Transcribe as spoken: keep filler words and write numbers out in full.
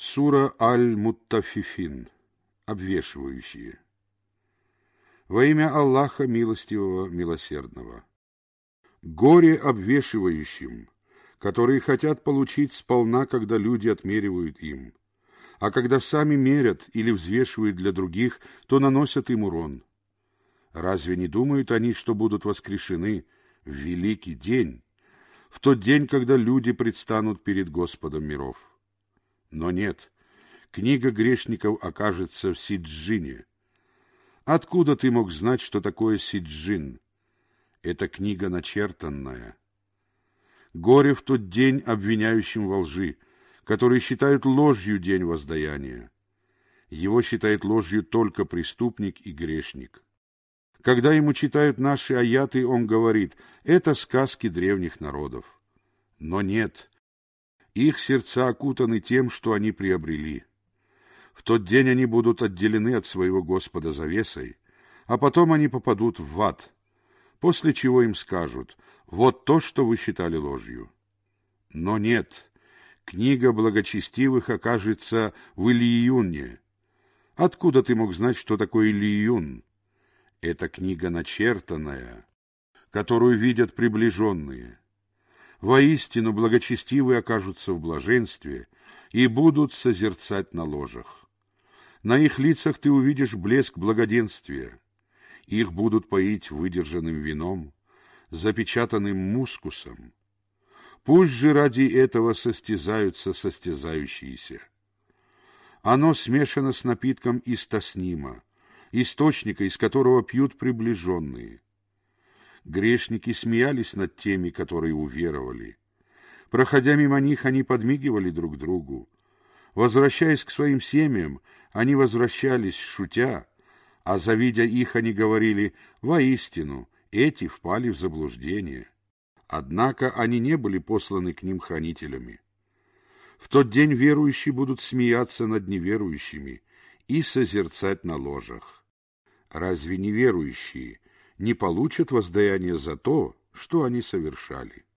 Сура Аль-Муттаффифин. Обвешивающие. Во имя Аллаха Милостивого, Милосердного. Горе обвешивающим, которые хотят получить сполна, когда люди отмеривают им, а когда сами мерят или взвешивают для других, то наносят им урон. Разве не думают они, что будут воскрешены в великий день, в тот день, когда люди предстанут перед Господом миров? Но нет, книга грешников окажется в Сиджине. Откуда ты мог знать, что такое Сиджин? Это книга начертанная. Горе в тот день обвиняющим во лжи, которые считают ложью день воздаяния. Его считает ложью только преступник и грешник. Когда ему читают наши аяты, он говорит: это сказки древних народов. Но нет, их сердца окутаны тем, что они приобрели. В тот день они будут отделены от своего Господа завесой, а потом они попадут в ад, после чего им скажут: вот то, что вы считали ложью. Но нет, книга благочестивых окажется в Ильиюне. Откуда ты мог знать, что такое Ильиюн? Это книга начертанная, которую видят приближенные. Воистину, благочестивые окажутся в блаженстве и будут созерцать на ложах. На их лицах ты увидишь блеск благоденствия. Их будут поить выдержанным вином, запечатанным мускусом. Пусть же ради этого состязаются состязающиеся. Оно смешано с напитком из таснима, источника, из которого пьют приближенные. Грешники смеялись над теми, которые уверовали. Проходя мимо них, они подмигивали друг другу. Возвращаясь к своим семьям, они возвращались, шутя, а, завидя их, они говорили: воистину, эти впали в заблуждение. Однако они не были посланы к ним хранителями. В тот день верующие будут смеяться над неверующими и созерцать на ложах. Разве неверующие не получат воздаяние за то, что они совершали?